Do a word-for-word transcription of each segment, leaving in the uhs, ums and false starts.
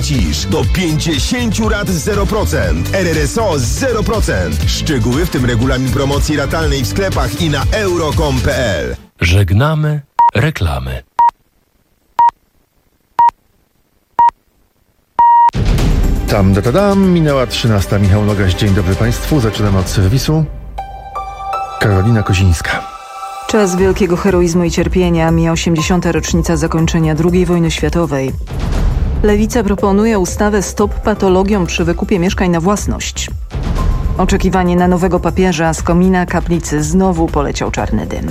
płacisz do pięćdziesiąt rat zero procent. R R S O zero procent. Szczegóły, w tym regulamin promocji ratalnej w sklepach i na euro kropka com kropka p l. Żegnamy reklamy. Tam, da, da, dam. Minęła trzynasta. Michał Nogaś, dzień dobry Państwu. Zaczynamy od serwisu. Karolina Kozińska. Czas wielkiego heroizmu i cierpienia. Mija osiemdziesiąta rocznica zakończenia drugiej wojny światowej. Lewica proponuje ustawę Stop patologiom przy wykupie mieszkań na własność. Oczekiwanie na nowego papieża. Z komina kaplicy znowu poleciał czarny dym.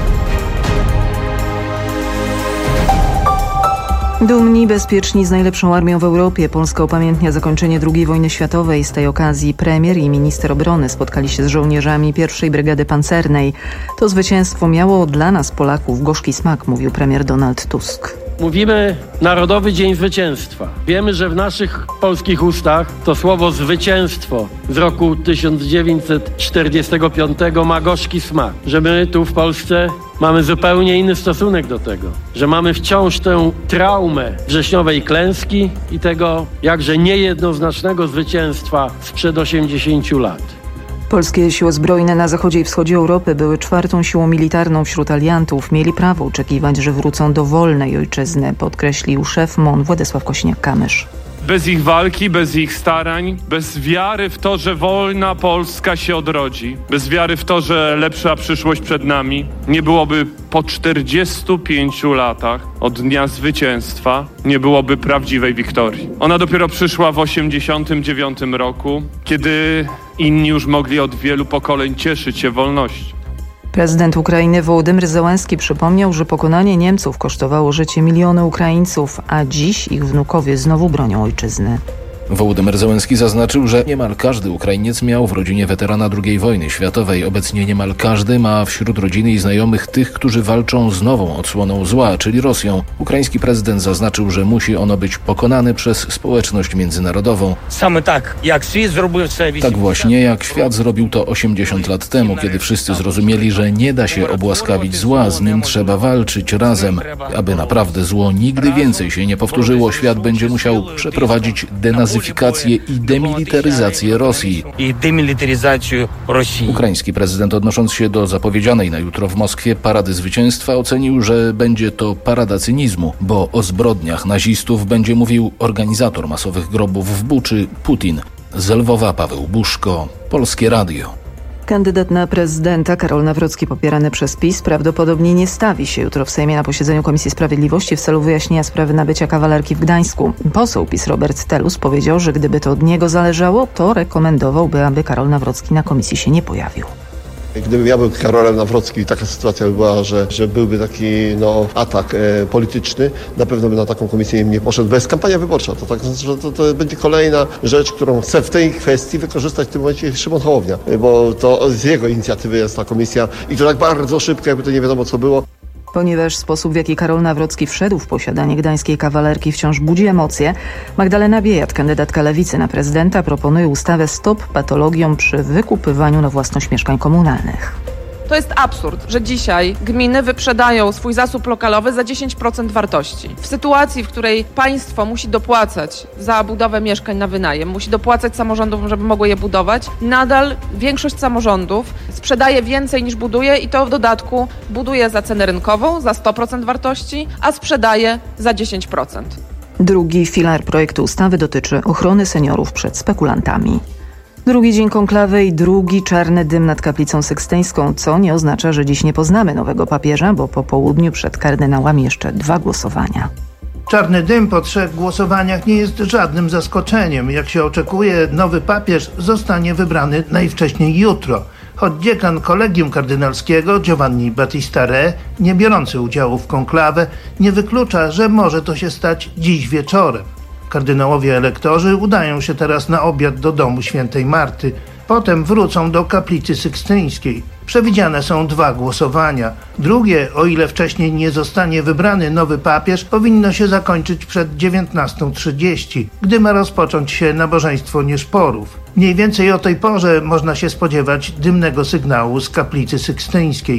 Dumni, bezpieczni, z najlepszą armią w Europie. Polska upamiętnia zakończenie drugiej wojny światowej. Z tej okazji premier i minister obrony spotkali się z żołnierzami pierwszej Brygady Pancernej. To zwycięstwo miało dla nas, Polaków, gorzki smak, mówił premier Donald Tusk. Mówimy Narodowy Dzień Zwycięstwa. Wiemy, że w naszych polskich ustach to słowo zwycięstwo z roku tysiąc dziewięćset czterdziestego piątego ma gorzki smak. Że my tu w Polsce mamy zupełnie inny stosunek do tego. Że mamy wciąż tę traumę wrześniowej klęski i tego jakże niejednoznacznego zwycięstwa sprzed osiemdziesięciu lat. Polskie siły zbrojne na zachodzie i wschodzie Europy były czwartą siłą militarną wśród aliantów. Mieli prawo oczekiwać, że wrócą do wolnej ojczyzny, podkreślił szef M O N Władysław Kosiniak-Kamysz. Bez ich walki, bez ich starań, bez wiary w to, że wolna Polska się odrodzi, bez wiary w to, że lepsza przyszłość przed nami, nie byłoby po czterdziestu pięciu latach od dnia zwycięstwa, nie byłoby prawdziwej wiktorii. Ona dopiero przyszła w osiemdziesiątym dziewiątym roku, kiedy inni już mogli od wielu pokoleń cieszyć się wolnością. Prezydent Ukrainy Wołodymyr Zełenski przypomniał, że pokonanie Niemców kosztowało życie miliony Ukraińców, a dziś ich wnukowie znowu bronią ojczyzny. Wołodymyr Zełenski zaznaczył, że niemal każdy Ukrainiec miał w rodzinie weterana drugiej wojny światowej. Obecnie niemal każdy ma wśród rodziny i znajomych tych, którzy walczą z nową odsłoną zła, czyli Rosją. Ukraiński prezydent zaznaczył, że musi ono być pokonane przez społeczność międzynarodową. Tak, jak świat zrobił Tak właśnie, jak świat zrobił to osiemdziesiąt lat temu, kiedy wszyscy zrozumieli, że nie da się obłaskawić zła, z nim trzeba walczyć razem. Aby naprawdę zło nigdy więcej się nie powtórzyło, świat będzie musiał przeprowadzić denazyfikację i demilitaryzację Rosji. I demilitaryzację Rosji. Ukraiński prezydent, odnosząc się do zapowiedzianej na jutro w Moskwie parady zwycięstwa, ocenił, że będzie to parada cynizmu, bo o zbrodniach nazistów będzie mówił organizator masowych grobów w Buczy, Putin. Z Lwowa Paweł Buszko, Polskie Radio. Kandydat na prezydenta Karol Nawrocki, popierany przez PiS, prawdopodobnie nie stawi się jutro w Sejmie na posiedzeniu Komisji Sprawiedliwości w celu wyjaśnienia sprawy nabycia kawalerki w Gdańsku. Poseł PiS Robert Telus powiedział, że gdyby to od niego zależało, to rekomendowałby, aby Karol Nawrocki na komisji się nie pojawił. Gdybym ja był Karolem Nawrockim i taka sytuacja by była, że, że byłby taki no, atak e, polityczny, na pewno by na taką komisję nie poszedł. Bo jest kampania wyborcza. To, tak, że to, to będzie kolejna rzecz, którą chce w tej kwestii wykorzystać w tym momencie Szymon Hołownia. Bo to z jego inicjatywy jest ta komisja i to tak bardzo szybko, jakby to nie wiadomo co było. Ponieważ sposób, w jaki Karol Nawrocki wszedł w posiadanie gdańskiej kawalerki, wciąż budzi emocje, Magdalena Biejat, kandydatka Lewicy na prezydenta, proponuje ustawę Stop patologiom przy wykupywaniu na własność mieszkań komunalnych. To jest absurd, że dzisiaj gminy wyprzedają swój zasób lokalowy za dziesięć procent wartości. W sytuacji, w której państwo musi dopłacać za budowę mieszkań na wynajem, musi dopłacać samorządom, żeby mogły je budować, nadal większość samorządów sprzedaje więcej niż buduje i to w dodatku buduje za cenę rynkową, za sto procent wartości, a sprzedaje za dziesięć procent. Drugi filar projektu ustawy dotyczy ochrony seniorów przed spekulantami. Drugi dzień konklawy i drugi czarny dym nad kaplicą sykstyńską, co nie oznacza, że dziś nie poznamy nowego papieża, bo po południu przed kardynałami jeszcze dwa głosowania. Czarny dym po trzech głosowaniach nie jest żadnym zaskoczeniem. Jak się oczekuje, nowy papież zostanie wybrany najwcześniej jutro. Choć dziekan Kolegium Kardynalskiego Giovanni Battista Re, nie biorący udziału w konklawę, nie wyklucza, że może to się stać dziś wieczorem. Kardynałowie elektorzy udają się teraz na obiad do domu świętej Marty. Potem wrócą do kaplicy sykstyńskiej. Przewidziane są dwa głosowania. Drugie, o ile wcześniej nie zostanie wybrany nowy papież, powinno się zakończyć przed dziewiętnastą trzydzieści, gdy ma rozpocząć się nabożeństwo nieszporów. Mniej więcej o tej porze można się spodziewać dymnego sygnału z kaplicy sykstyńskiej.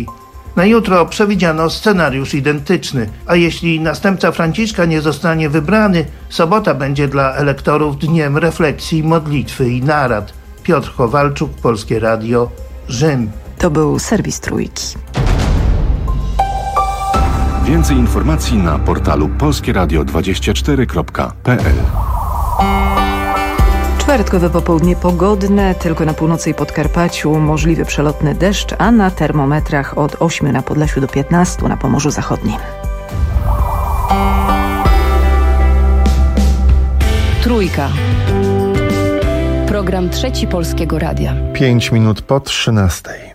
Na jutro przewidziano scenariusz identyczny, a jeśli następca Franciszka nie zostanie wybrany, sobota będzie dla elektorów dniem refleksji, modlitwy i narad. Piotr Kowalczuk, Polskie Radio, Rzym. To był serwis Trójki. Więcej informacji na portalu polskieradio dwadzieścia cztery kropka p l. Czwartkowe popołudnie pogodne, tylko na północy i Podkarpaciu możliwy przelotny deszcz, a na termometrach od ośmiu na Podlasiu do piętnastu na Pomorzu Zachodnim. Trójka. Program Trzeci Polskiego Radia. Pięć minut po trzynastej.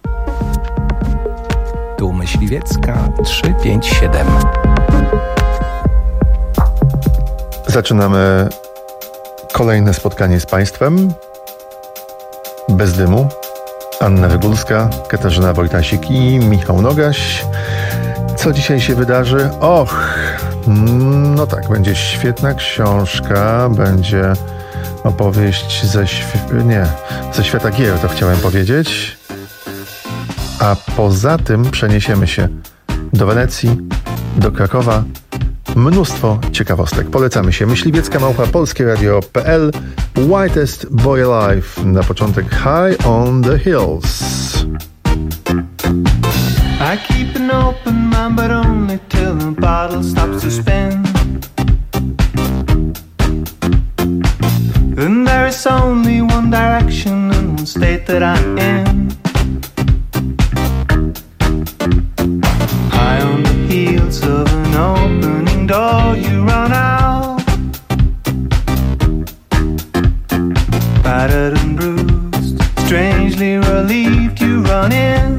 Tu Myśliwiecka trzy pięć siedem. Zaczynamy kolejne spotkanie z Państwem. Bez dymu. Anna Wygólska, Katarzyna Wojtasik i Michał Nogaś. Co dzisiaj się wydarzy? Och, no tak, będzie świetna książka, będzie opowieść ze, świ- nie, ze świata gier, to chciałem powiedzieć. A poza tym przeniesiemy się do Wenecji, do Krakowa. Mnóstwo ciekawostek. Polecamy się. Myśliwiecka małpa polskie radio kropka p l. Whitest Boy Alive. Na początek High on the Hills. I keep an open mind, but only till the bottle stops to spin. And there is only one direction and one state that I'm in. High on the heels of an opening door, you run out, battered and bruised, strangely relieved, you run in.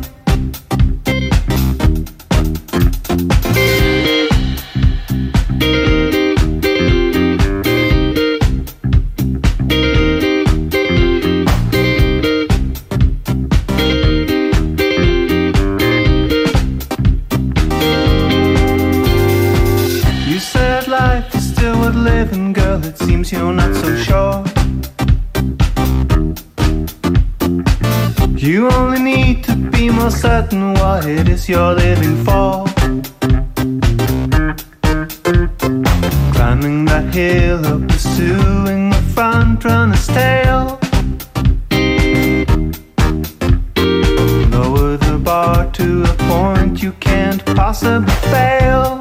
It seems you're not so sure. You only need to be more certain what it is you're living for. Climbing that hill or pursuing the front runner's tail. Lower the bar to a point you can't possibly fail.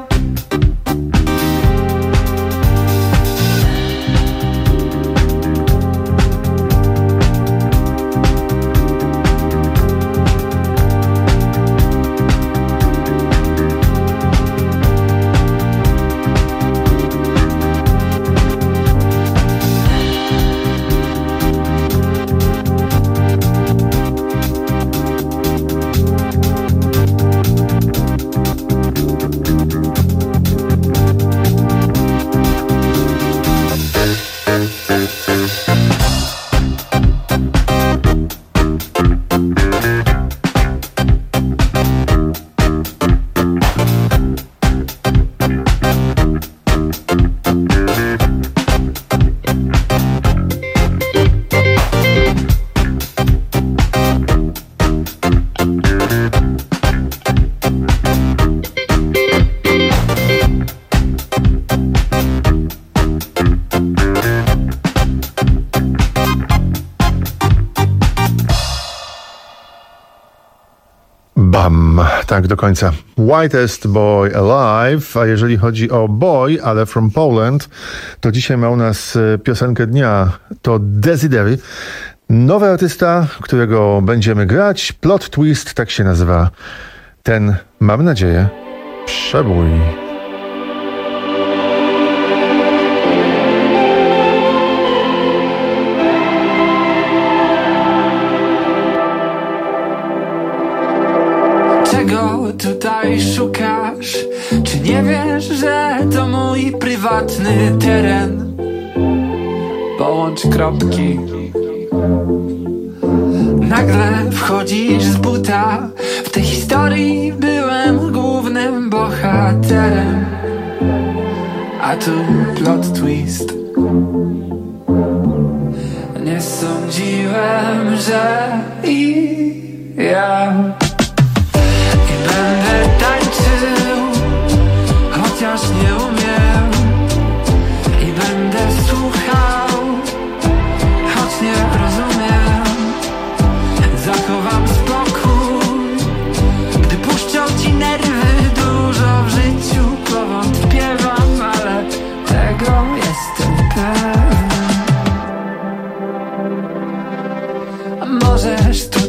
Bam, tak do końca. Whitest Boy Alive, a jeżeli chodzi o boy, ale from Poland, to dzisiaj ma u nas piosenkę dnia, to Desidery. Nowy artysta, którego będziemy grać, Plot Twist, tak się nazywa ten, mam nadzieję, przebój. Czego tutaj szukasz? Czy nie wiesz, że to mój prywatny teren? Połącz kropki. Nagle wchodzisz z buta. W tej historii byłem głównym bohaterem. A tu plot twist. Nie sądziłem, że i ja będę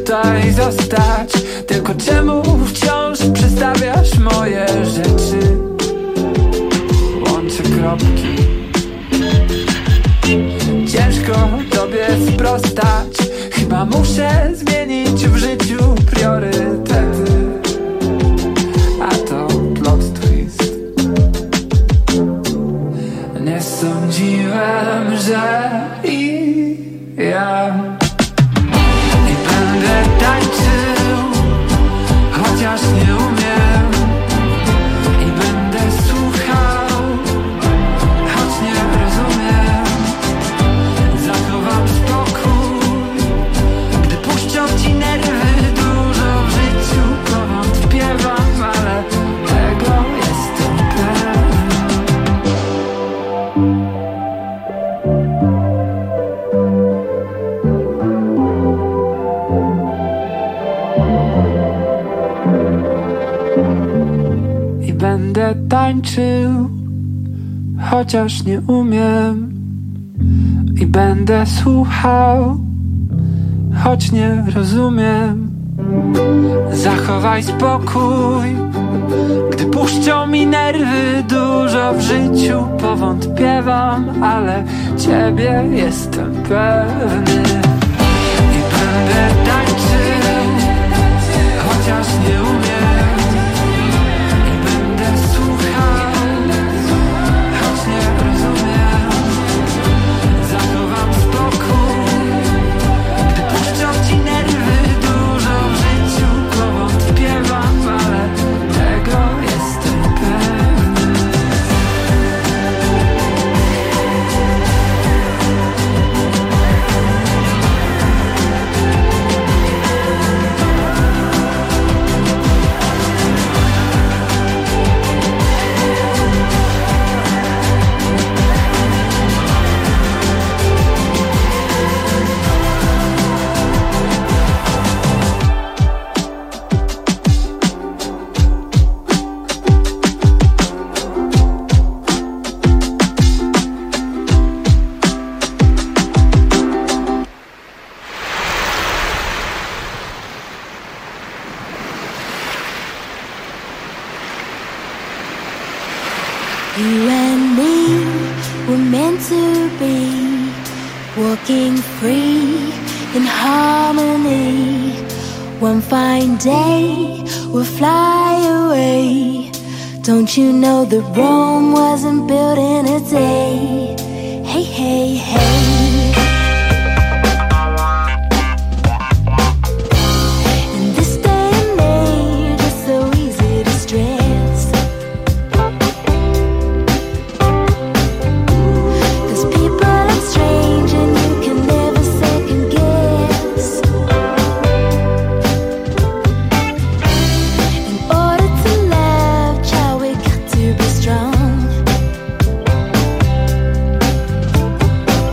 tutaj zostać. Tylko czemu wciąż przestawiasz moje rzeczy? Łączę kropki. Ciężko tobie sprostać. Chyba muszę zmienić w życiu priorytety. A to plot twist. Nie sądziłem, że i ja i będę tańczył, chociaż nie umiem. I będę słuchał, choć nie rozumiem. Zachowam spokój, gdy puszczą ci nerwy. Dużo w życiu powątpiewam, ale tego jestem pewny. I będę tańczył, chociaż nie umiem. I będę słuchał, choć nie rozumiem. Zachowaj spokój, gdy puszczą mi nerwy. Dużo w życiu powątpiewam, ale ciebie jestem pewny. I będę tańczył, chociaż nie umiem. I będę słuchał, choć nie rozumiem. Zachowam spokój, gdy puszczą ci nerwy. Dużo w życiu powątpiewam, ale tego jestem pewny. You and me were meant to be, walking free in harmony. One fine day we'll fly away. Don't you know that Rome wasn't built in a day? Hey, hey, hey. In this day and age, it's so easy to stress. 'Cause people are strange and you can never second guess. In order to love, child, we got to be strong.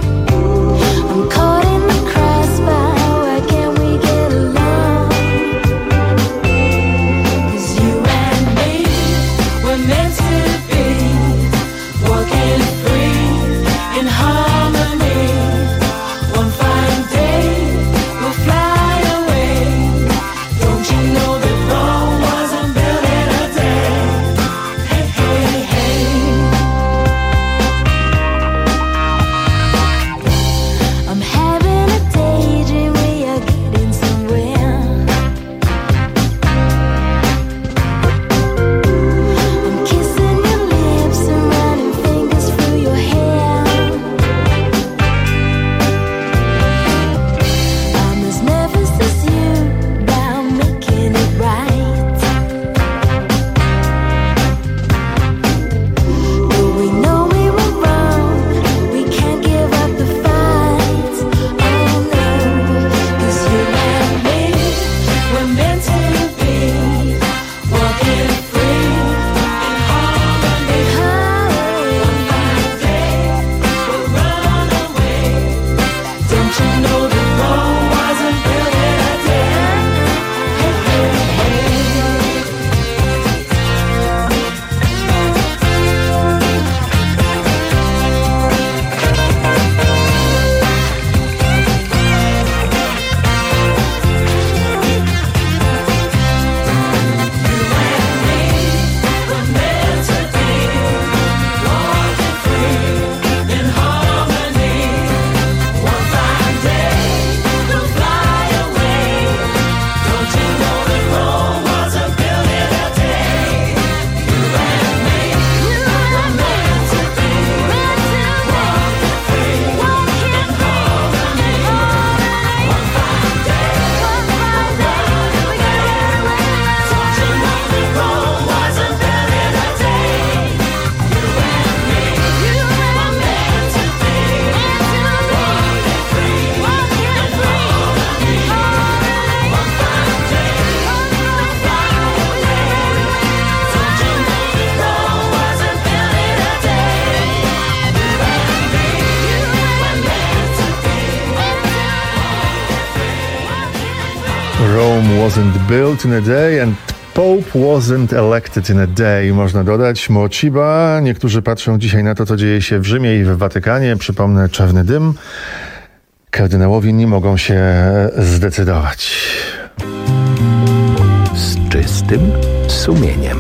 Rome wasn't built in a day and Pope wasn't elected in a day, można dodać. Mociba. Niektórzy patrzą dzisiaj na to, co dzieje się w Rzymie i w Watykanie. Przypomnę, czarny dym. Kardynałowie nie mogą się zdecydować. Z czystym sumieniem.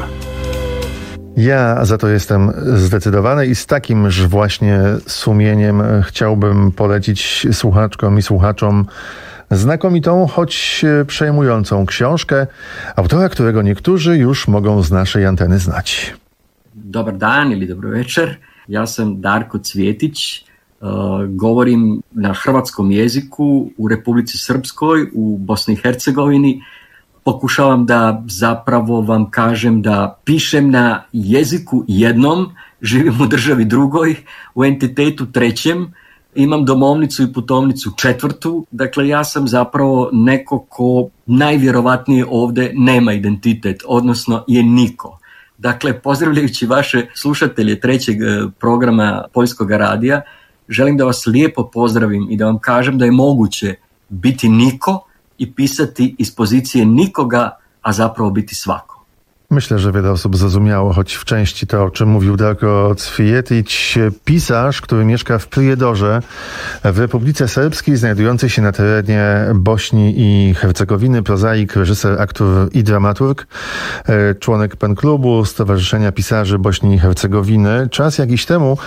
Ja za to jestem zdecydowany i z takimż właśnie sumieniem chciałbym polecić słuchaczkom i słuchaczom znakomitą, choć przejmującą książkę, autora, którego niektórzy już mogą z naszej anteny znać. Dobar dan ili dobro večer. Ja sam Darko Cvjetić. Uh, govorim na hrvatskom jeziku u Republici Srpskoj, u Bosni i Hercegovini. Pokušavam da zapravo vam kažem da pišem na jeziku jednom, živim u državi drugoj, u entitetu trećem, imam domovnicu i putovnicu četvrtu, dakle ja sam zapravo neko ko najvjerovatnije ovdje nema identitet, odnosno je niko. Dakle, pozdravljajući vaše slušatelje trećeg programa Poljskog radija, želim da vas lijepo pozdravim i da vam kažem da je moguće biti niko i pisati iz pozicije nikoga, a zapravo biti svako. Myślę, że wiele osób zrozumiało, choć w części to, o czym mówił Darko Cvjetić, pisarz, który mieszka w Prijedorze w Republice Serbskiej, znajdującej się na terenie Bośni i Hercegowiny, prozaik, reżyser, aktor i dramaturg, członek Pen Klubu, Stowarzyszenia Pisarzy Bośni i Hercegowiny. Czas jakiś temu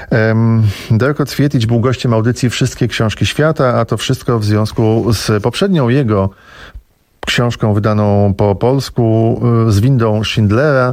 um, Darko Cvjetić był gościem audycji Wszystkie Książki Świata, a to wszystko w związku z poprzednią jego książką wydaną po polsku z windą Schindlera.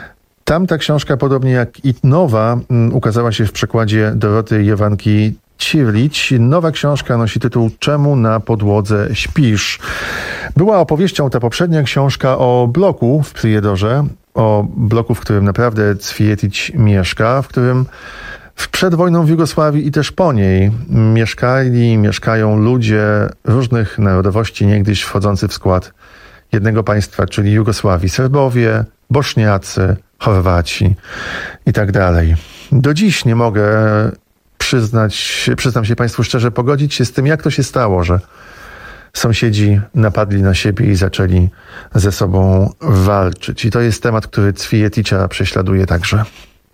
Tamta książka, podobnie jak i nowa, ukazała się w przekładzie Doroty Jowanki Cirlić. Nowa książka nosi tytuł Czemu na podłodze śpisz? Była opowieścią ta poprzednia książka o bloku w Prijedorze, o bloku, w którym naprawdę Cvjetić mieszka, w którym przed wojną w Jugosławii i też po niej mieszkali, mieszkają ludzie różnych narodowości, niegdyś wchodzący w skład jednego państwa, czyli Jugosławii. Serbowie, Bośniacy, Chorwaci i tak dalej. Do dziś nie mogę przyznać, przyznam się Państwu szczerze, pogodzić się z tym, jak to się stało, że sąsiedzi napadli na siebie i zaczęli ze sobą walczyć. I to jest temat, który Cvjetića prześladuje także.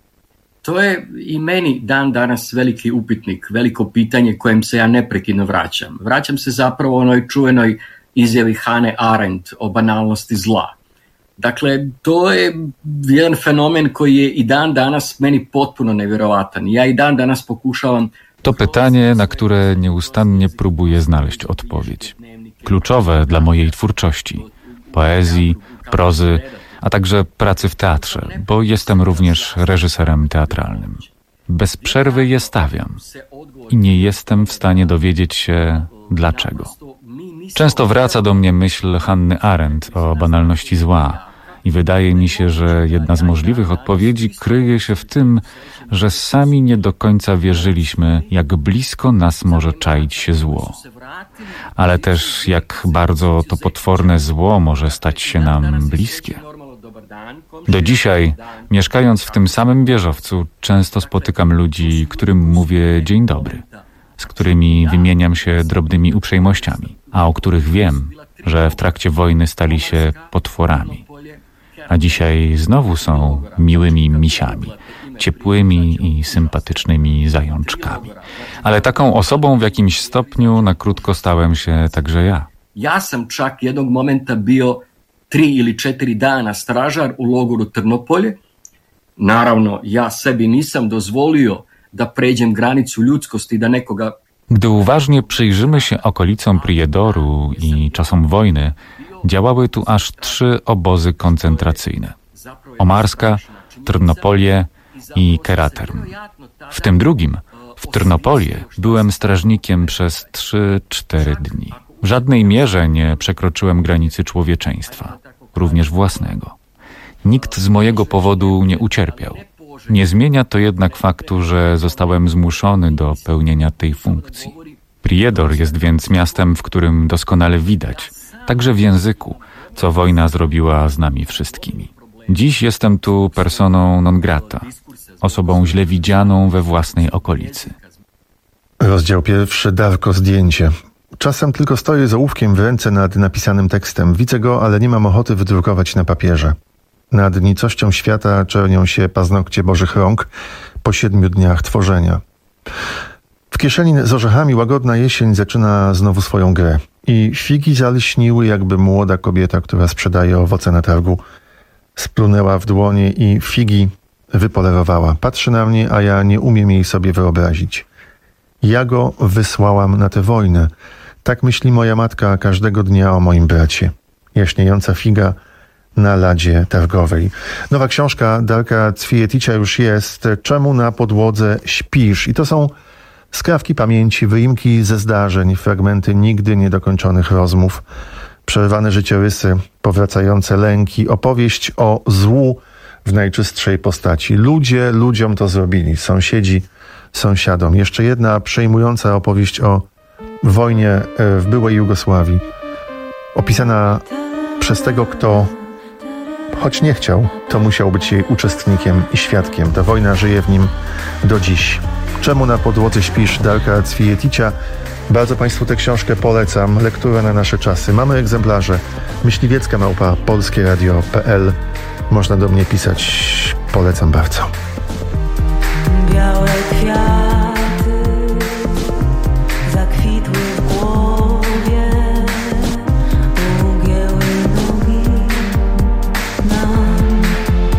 To je i meni dan danas veliki upitnik, veliko pitanje kojem se ja neprekidno vraćam. Vraćam se zapravo onoj čuvenoj izjavi Hannah Arendt o banalnosti zla. Dakle, to je jedan fenomen koji je i dan danas meni potpuno nevjerovatan. Ja i dan danas pokušavam... To pytanie, na które nieustannie próbuję znaleźć odpowiedź. Kluczowe dla mojej twórczości, poezji, prozy, a także pracy w teatrze, bo jestem również reżyserem teatralnym. Bez przerwy je stawiam i nie jestem w stanie dowiedzieć się dlaczego. Często wraca do mnie myśl Hanny Arendt o banalności zła i wydaje mi się, że jedna z możliwych odpowiedzi kryje się w tym, że sami nie do końca wierzyliśmy, jak blisko nas może czaić się zło. Ale też jak bardzo to potworne zło może stać się nam bliskie. Do dzisiaj, mieszkając w tym samym wieżowcu, często spotykam ludzi, którym mówię dzień dobry, z którymi wymieniam się drobnymi uprzejmościami, a o których wiem, że w trakcie wojny stali się potworami. A dzisiaj znowu są miłymi misiami, ciepłymi i sympatycznymi zajączkami. Ale taką osobą w jakimś stopniu na krótko stałem się także ja. Ja sam čak jednog momenta bio tri ili četiri dana stražar u logoru Trnopolje. Naravno, ja sebi nisam dozvolio da pređem granicu ljudskosti i da nekoga... Gdy uważnie przyjrzymy się okolicom Prijedoru i czasom wojny, działały tu aż trzy obozy koncentracyjne. Omarska, Trnopolie i Keraterm. W tym drugim, w Trnopolie, byłem strażnikiem przez trzy cztery dni. W żadnej mierze nie przekroczyłem granicy człowieczeństwa, również własnego. Nikt z mojego powodu nie ucierpiał. Nie zmienia to jednak faktu, że zostałem zmuszony do pełnienia tej funkcji. Prijedor jest więc miastem, w którym doskonale widać, także w języku, co wojna zrobiła z nami wszystkimi. Dziś jestem tu personą non grata, osobą źle widzianą we własnej okolicy. Rozdział pierwszy, Darko, zdjęcie. Czasem tylko stoję z ołówkiem w ręce nad napisanym tekstem. Widzę go, ale nie mam ochoty wydrukować na papierze. Nad nicością świata czernią się paznokcie Bożych rąk po siedmiu dniach tworzenia. W kieszeni z orzechami łagodna jesień zaczyna znowu swoją grę. I figi zalśniły, jakby młoda kobieta, która sprzedaje owoce na targu. Splunęła w dłonie i figi wypolerowała. Patrzy na mnie, a ja nie umiem jej sobie wyobrazić. Ja go wysłałam na tę wojnę. Tak myśli moja matka każdego dnia o moim bracie. Jaśniejąca figa na ladzie targowej. Nowa książka Darka Cwieticia już jest. Czemu na podłodze śpisz? I to są skrawki pamięci, wyimki ze zdarzeń, fragmenty nigdy niedokończonych rozmów, przerwane życiorysy, powracające lęki, opowieść o złu w najczystszej postaci. Ludzie ludziom to zrobili. Sąsiedzi sąsiadom. Jeszcze jedna przejmująca opowieść o wojnie w byłej Jugosławii. Opisana przez tego, kto choć nie chciał, to musiał być jej uczestnikiem i świadkiem. Ta wojna żyje w nim do dziś. Czemu na podłodze śpisz? Darka Cwieticia. Bardzo Państwu tę książkę polecam. Lektura na nasze czasy. Mamy egzemplarze. Myśliwiecka małpa polskie radio kropka p l. Można do mnie pisać. Polecam bardzo. Białe kwiaty zakwitły w głowie, ugięły nogi nam.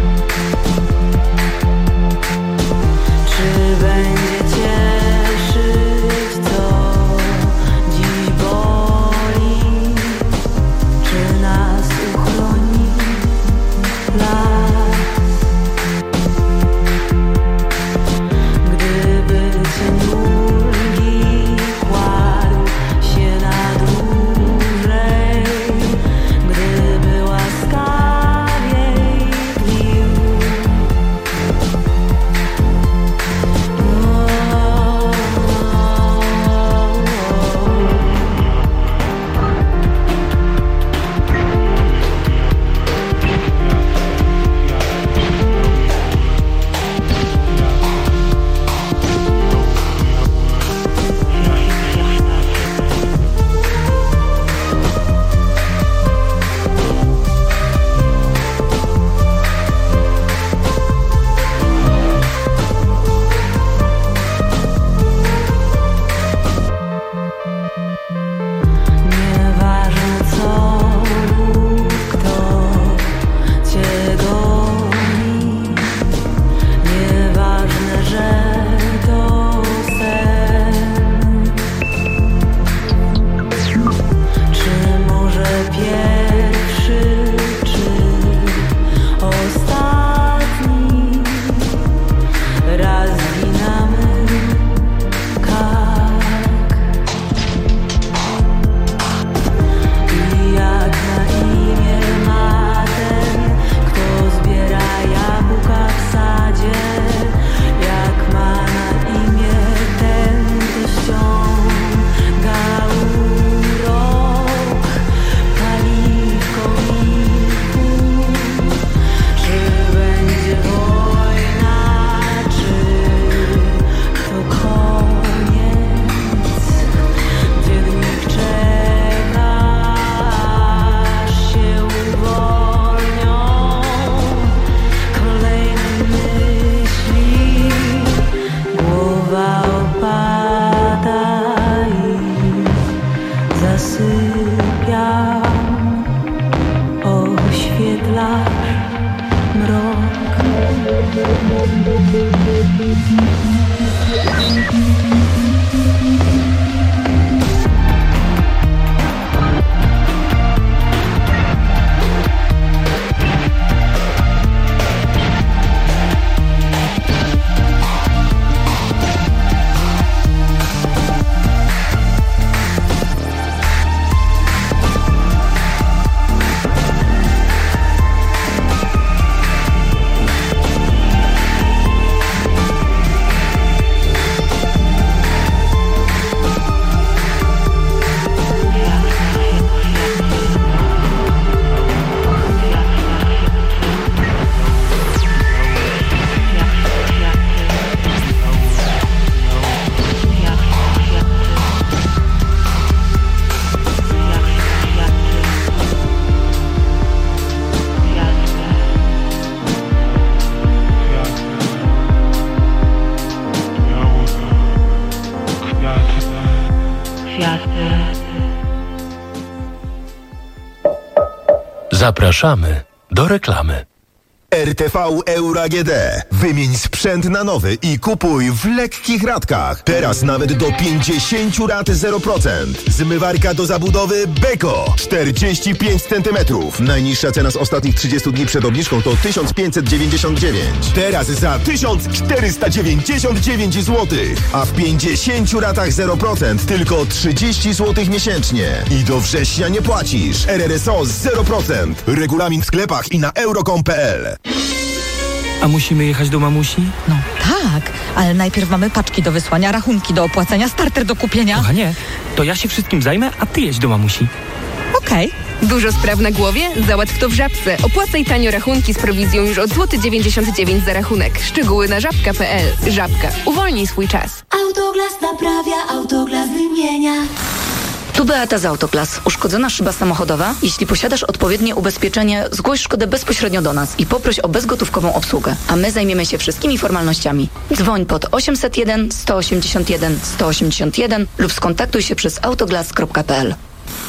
Czy będzie cieszyć, co dziś boli? Czy nas uchroni las? Gdyby kwiaty. Zapraszamy do reklamy. R T V Euro A G D. Wymień sprzęt na nowy i kupuj w lekkich ratkach. Teraz nawet do pięćdziesiąt rat zero procent. Zmywarka do zabudowy Beko. czterdzieści pięć centymetrów. Najniższa cena z ostatnich trzydziestu dni przed obniżką to tysiąc pięćset dziewięćdziesiąt dziewięć. Teraz za tysiąc czterysta dziewięćdziesiąt dziewięć złotych. A w pięćdziesięciu ratach zero procent tylko trzydzieści złotych miesięcznie. I do września nie płacisz. R R S O zero procent. Regulamin w sklepach i na euro kropka com kropka p l. A musimy jechać do mamusi? No tak, ale najpierw mamy paczki do wysłania, rachunki do opłacenia, starter do kupienia. Kochanie, to ja się wszystkim zajmę, a ty jedź do mamusi. Okej. Okay. Dużo spraw na głowie? Załatw to w Żabce. Opłacaj tanio rachunki z prowizją już od złoty dziewięćdziesiąt dziewięć za rachunek. Szczegóły na żabka kropka p l. Żabka. Uwolnij swój czas. Autoglas naprawia, Autoglas wymienia. Tu Beata z Autoglas. Uszkodzona szyba samochodowa? Jeśli posiadasz odpowiednie ubezpieczenie, zgłoś szkodę bezpośrednio do nas i poproś o bezgotówkową obsługę, a my zajmiemy się wszystkimi formalnościami. Dzwoń pod osiemset jeden sto osiemdziesiąt jeden sto osiemdziesiąt jeden lub skontaktuj się przez autoglas kropka p l.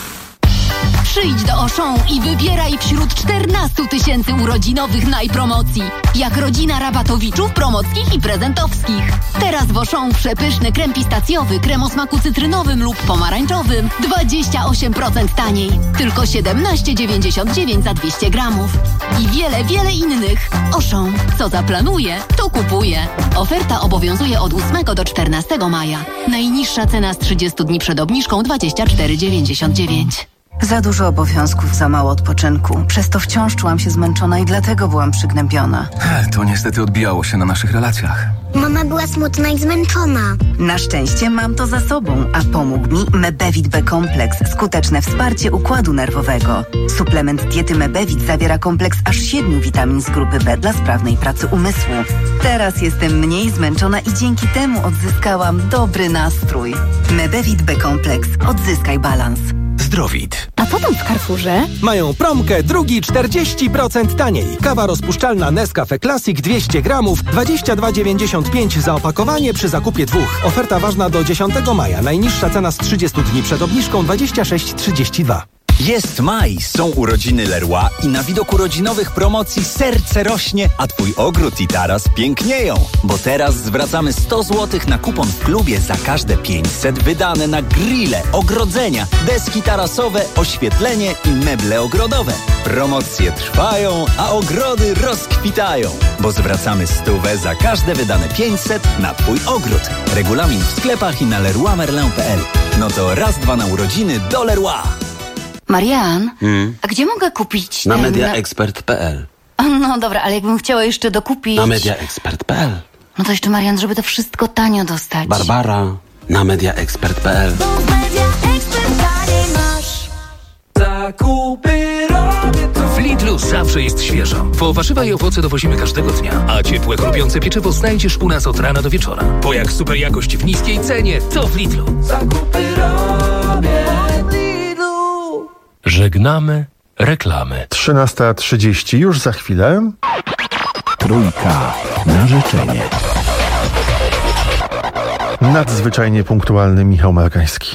Przyjdź do Auchan i wybieraj wśród czternastu tysięcy urodzinowych najpromocji. Jak rodzina rabatowiczów, promockich i prezentowskich. Teraz w Auchan przepyszny krem pistacjowy, krem o smaku cytrynowym lub pomarańczowym. dwadzieścia osiem procent taniej. Tylko siedemnaście dziewięćdziesiąt dziewięć za dwieście gramów. I wiele, wiele innych. Auchan. Co zaplanuje, to kupuje. Oferta obowiązuje od ósmego do czternastego maja. Najniższa cena z trzydziestu dni przed obniżką dwadzieścia cztery dziewięćdziesiąt dziewięć. Za dużo obowiązków, za mało odpoczynku. Przez to wciąż czułam się zmęczona i dlatego byłam przygnębiona. To niestety odbijało się na naszych relacjach. Mama była smutna i zmęczona. Na szczęście mam to za sobą, a pomógł mi Mebevit B-kompleks. Skuteczne wsparcie układu nerwowego. Suplement diety Mebevit zawiera kompleks aż siedmiu witamin z grupy B dla sprawnej pracy umysłu. Teraz jestem mniej zmęczona i dzięki temu odzyskałam dobry nastrój. Mebevit B-kompleks. Odzyskaj balans. Zdrowit. A co tam w Carrefourze? Mają promkę drugi czterdzieści procent taniej. Kawa rozpuszczalna Nescafe Classic dwieście gramów, dwadzieścia dwa dziewięćdziesiąt pięć za opakowanie przy zakupie dwóch. Oferta ważna do dziesiątego maja. Najniższa cena z trzydziestu dni przed obniżką dwadzieścia sześć trzydzieści dwa. Jest maj, są urodziny Leroy i na widok urodzinowych promocji serce rośnie, a twój ogród i taras pięknieją. Bo teraz zwracamy sto złotych na kupon w klubie za każde pięćset wydane na grille, ogrodzenia, deski tarasowe, oświetlenie i meble ogrodowe. Promocje trwają, a ogrody rozkwitają. Bo zwracamy stówę za każde wydane pięćset na twój ogród. Regulamin w sklepach i na leroy merlin kropka p l. No to raz, dwa na urodziny do Leroy. Marian, Hmm? a gdzie mogę kupić Na ten... mediaexpert kropka p l. No dobra, ale jakbym chciała jeszcze dokupić... Na mediaexpert kropka p l. No to jeszcze, Marian, żeby to wszystko tanio dostać. Barbara, na mediaexpert kropka p l. Zakupy robię tu. W Lidlu zawsze jest świeżo. Po warzywa i owoce dowozimy każdego dnia, a ciepłe, chrupiące pieczywo znajdziesz u nas od rana do wieczora. Bo jak super jakość w niskiej cenie, to w Lidlu. Zakupy robię w Lidlu. Żegnamy reklamy. trzynasta trzydzieści, już za chwilę. Trójka na życzenie. Nadzwyczajnie punktualny Michał Markański.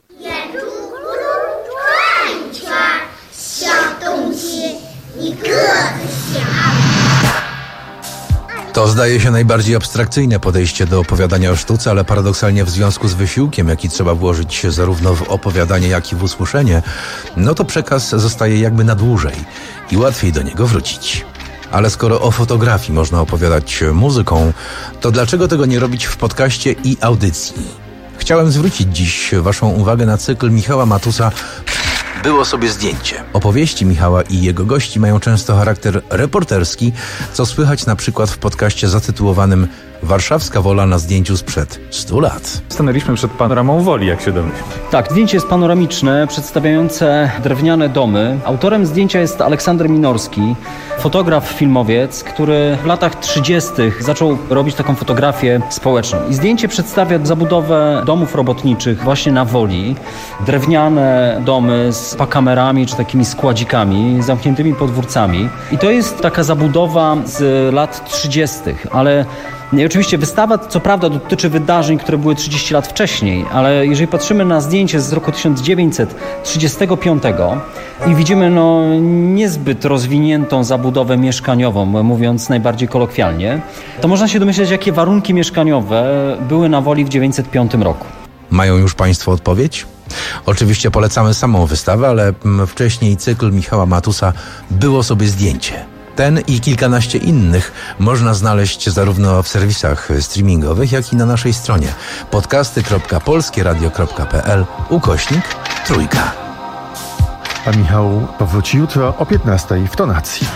To zdaje się najbardziej abstrakcyjne podejście do opowiadania o sztuce, ale paradoksalnie w związku z wysiłkiem, jaki trzeba włożyć zarówno w opowiadanie, jak i w usłyszenie, no to przekaz zostaje jakby na dłużej i łatwiej do niego wrócić. Ale skoro o fotografii można opowiadać muzyką, to dlaczego tego nie robić w podcaście i audycji? Chciałem zwrócić dziś waszą uwagę na cykl Michała Matusa Było sobie zdjęcie. Opowieści Michała i jego gości mają często charakter reporterski, co słychać na przykład w podcaście zatytułowanym Warszawska Wola na zdjęciu sprzed stu lat. Stanęliśmy przed panoramą Woli, jak się domyślam. Tak, zdjęcie jest panoramiczne, przedstawiające drewniane domy. Autorem zdjęcia jest Aleksander Minorski, fotograf, filmowiec, który w latach trzydziestych zaczął robić taką fotografię społeczną. I zdjęcie przedstawia zabudowę domów robotniczych właśnie na Woli. Drewniane domy z pakamerami czy takimi składzikami, zamkniętymi podwórcami. I to jest taka zabudowa z lat trzydziestych, ale I oczywiście wystawa, co prawda, dotyczy wydarzeń, które były trzydzieści lat wcześniej, ale jeżeli patrzymy na zdjęcie z roku tysiąc dziewięćset trzydziestego piątego i widzimy no, niezbyt rozwiniętą zabudowę mieszkaniową, mówiąc najbardziej kolokwialnie, to można się domyśleć, jakie warunki mieszkaniowe były na Woli w dziewięćset piątym roku. Mają już Państwo odpowiedź? Oczywiście polecamy samą wystawę, ale wcześniej cykl Michała Matusa Było sobie zdjęcie. Ten i kilkanaście innych można znaleźć zarówno w serwisach streamingowych, jak i na naszej stronie podcasty kropka polskieradio kropka pe el ukośnik trójka. A Michał powróci jutro o piętnastej w tonacji.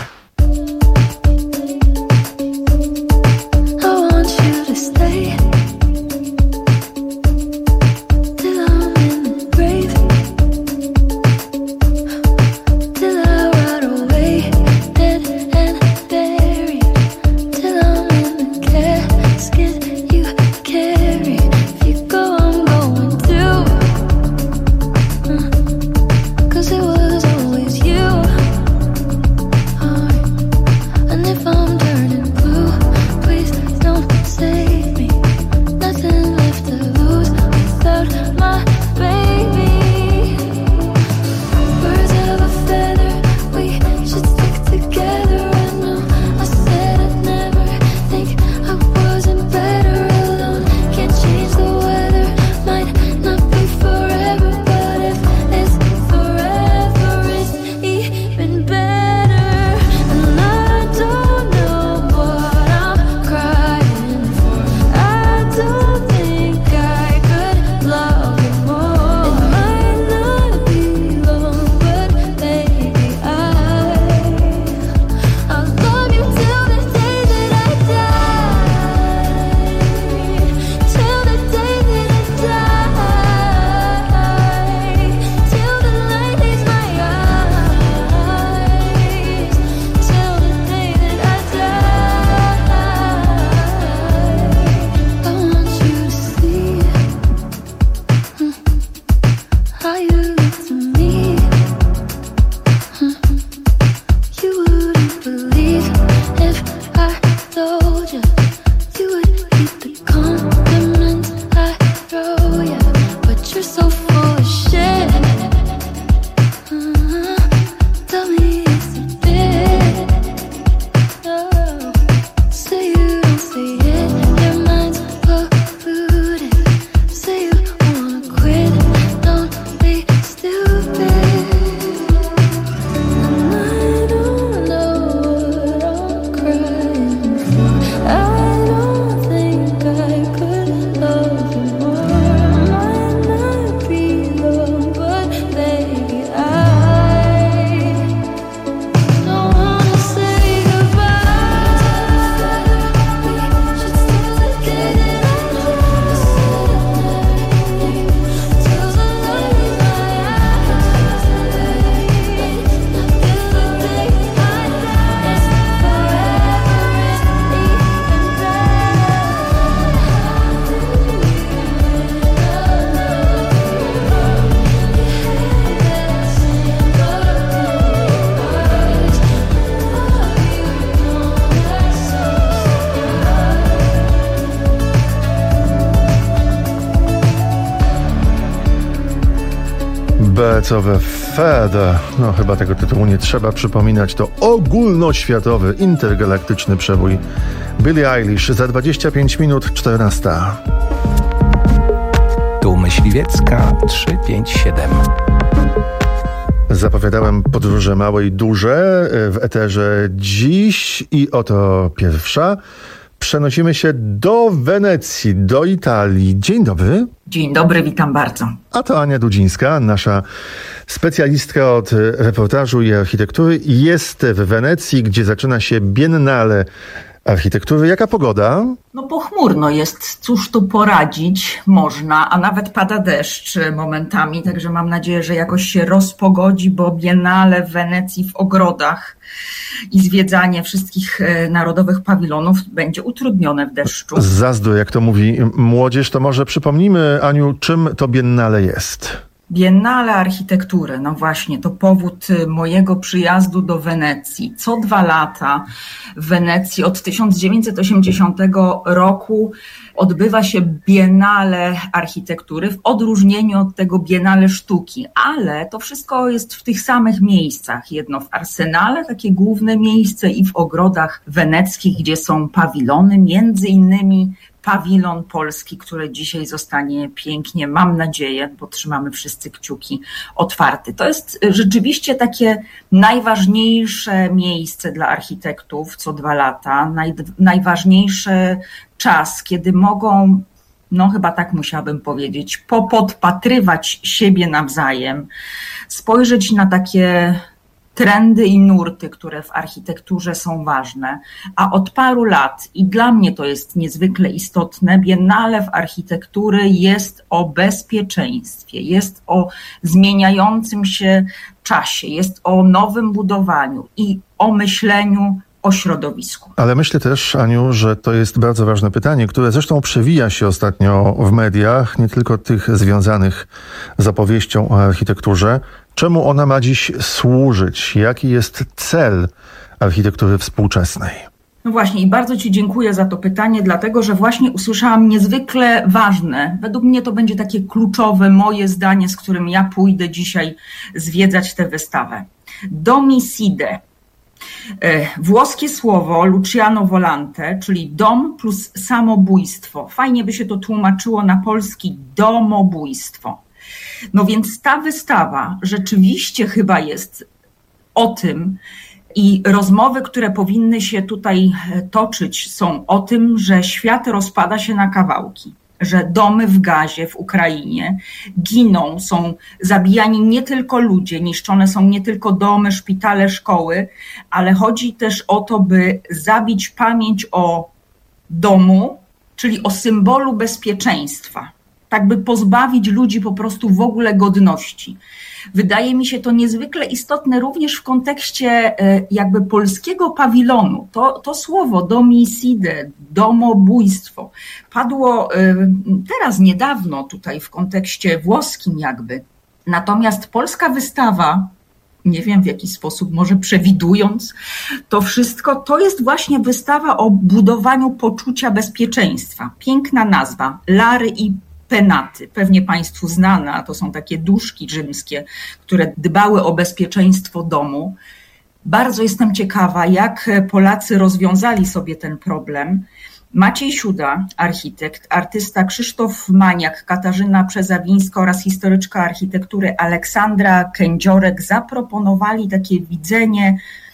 Beethoven Feder. No chyba tego tytułu nie trzeba przypominać. To ogólnoświatowy, intergalaktyczny przebój Billie Eilish za dwadzieścia pięć minut czternasta. Tu Myśliwiecka trzysta pięćdziesiąt siedem. Zapowiadałem podróże małe i duże w eterze dziś i oto pierwsza. Przenosimy się do Wenecji, do Italii. Dzień dobry. Dzień dobry, witam bardzo. A to Ania Dudzińska, nasza specjalistka od reportażu i architektury. Jest w Wenecji, gdzie zaczyna się Biennale Architektury. Jaka pogoda? No pochmurno jest, cóż tu poradzić, można, a nawet pada deszcz momentami, także mam nadzieję, że jakoś się rozpogodzi, bo Biennale w Wenecji w ogrodach i zwiedzanie wszystkich narodowych pawilonów będzie utrudnione w deszczu. Zazdro, jak to mówi młodzież, to może przypomnijmy, Aniu, czym to Biennale jest? Biennale Architektury, no właśnie, to powód mojego przyjazdu do Wenecji. Co dwa lata w Wenecji od tysiąc dziewięćset osiemdziesiątego roku odbywa się Biennale Architektury w odróżnieniu od tego Biennale Sztuki, ale to wszystko jest w tych samych miejscach. Jedno w Arsenale, takie główne miejsce, i w ogrodach weneckich, gdzie są pawilony, między innymi pawilon polski, który dzisiaj zostanie pięknie, mam nadzieję, bo trzymamy wszyscy kciuki, otwarty. To jest rzeczywiście takie najważniejsze miejsce dla architektów co dwa lata, naj, najważniejszy czas, kiedy mogą, no chyba tak musiałabym powiedzieć, popodpatrywać siebie nawzajem, spojrzeć na takie trendy i nurty, które w architekturze są ważne, a od paru lat, i dla mnie to jest niezwykle istotne, Biennale w architektury jest o bezpieczeństwie, jest o zmieniającym się czasie, jest o nowym budowaniu i o myśleniu o środowisku. Ale myślę też, Aniu, że to jest bardzo ważne pytanie, które zresztą przewija się ostatnio w mediach, nie tylko tych związanych z opowieścią o architekturze. Czemu ona ma dziś służyć? Jaki jest cel architektury współczesnej? No właśnie, i bardzo Ci dziękuję za to pytanie, dlatego że właśnie usłyszałam niezwykle ważne, według mnie to będzie takie kluczowe moje zdanie, z którym ja pójdę dzisiaj zwiedzać tę wystawę. Domicide. Włoskie słowo Luciano Volante, czyli dom plus samobójstwo. Fajnie by się to tłumaczyło na polski domobójstwo. No więc ta wystawa rzeczywiście chyba jest o tym, i rozmowy, które powinny się tutaj toczyć, są o tym, że świat rozpada się na kawałki, że domy w gazie w Ukrainie giną, są zabijani nie tylko ludzie, niszczone są nie tylko domy, szpitale, szkoły, ale chodzi też o to, by zabić pamięć o domu, czyli o symbolu bezpieczeństwa, tak by pozbawić ludzi po prostu w ogóle godności. Wydaje mi się to niezwykle istotne również w kontekście jakby polskiego pawilonu. To, to słowo domicide, domobójstwo padło teraz niedawno tutaj w kontekście włoskim jakby. Natomiast polska wystawa, nie wiem w jaki sposób, może przewidując to wszystko, to jest właśnie wystawa o budowaniu poczucia bezpieczeństwa. Piękna nazwa, Lary i Penaty, pewnie Państwu znana, to są takie duszki rzymskie, które dbały o bezpieczeństwo domu. Bardzo jestem ciekawa, jak Polacy rozwiązali sobie ten problem. Maciej Siuda, architekt, artysta Krzysztof Maniak, Katarzyna Przezawińska oraz historyczka architektury Aleksandra Kędziorek zaproponowali takie widzenie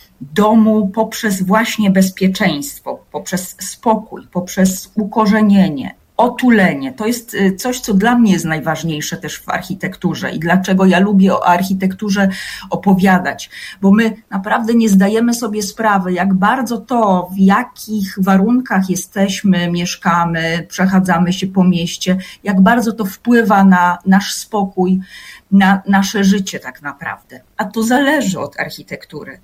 domu poprzez właśnie bezpieczeństwo, poprzez spokój, poprzez ukorzenienie, otulenie. To jest coś, co dla mnie jest najważniejsze też w architekturze i dlaczego ja lubię o architekturze opowiadać, bo my naprawdę nie zdajemy sobie sprawy, jak bardzo to, w jakich warunkach jesteśmy, mieszkamy, przechadzamy się po mieście, jak bardzo to wpływa na nasz spokój, na nasze życie tak naprawdę. A to zależy od architektury.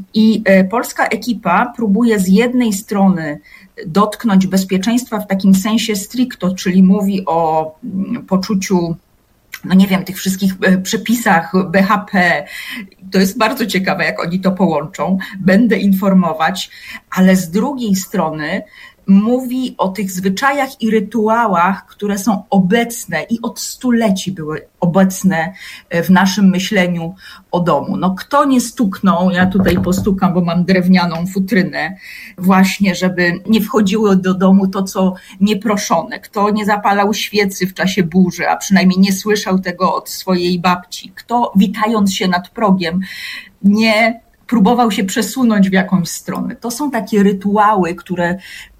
I polska ekipa próbuje z jednej strony dotknąć bezpieczeństwa w takim sensie stricto, czyli mówi o poczuciu, no nie wiem, tych wszystkich przepisach B H P. To jest bardzo ciekawe, jak oni to połączą. Będę informować, ale z drugiej strony mówi o tych zwyczajach i rytuałach, które są obecne i od stuleci były obecne w naszym myśleniu o domu. No kto nie stuknął, ja tutaj postukam, bo mam drewnianą futrynę, właśnie żeby nie wchodziło do domu to, co nieproszone. Kto nie zapalał świecy w czasie burzy, a przynajmniej nie słyszał tego od swojej babci. Kto witając się nad progiem nie próbował się przesunąć w jakąś stronę. To są takie rytuały, które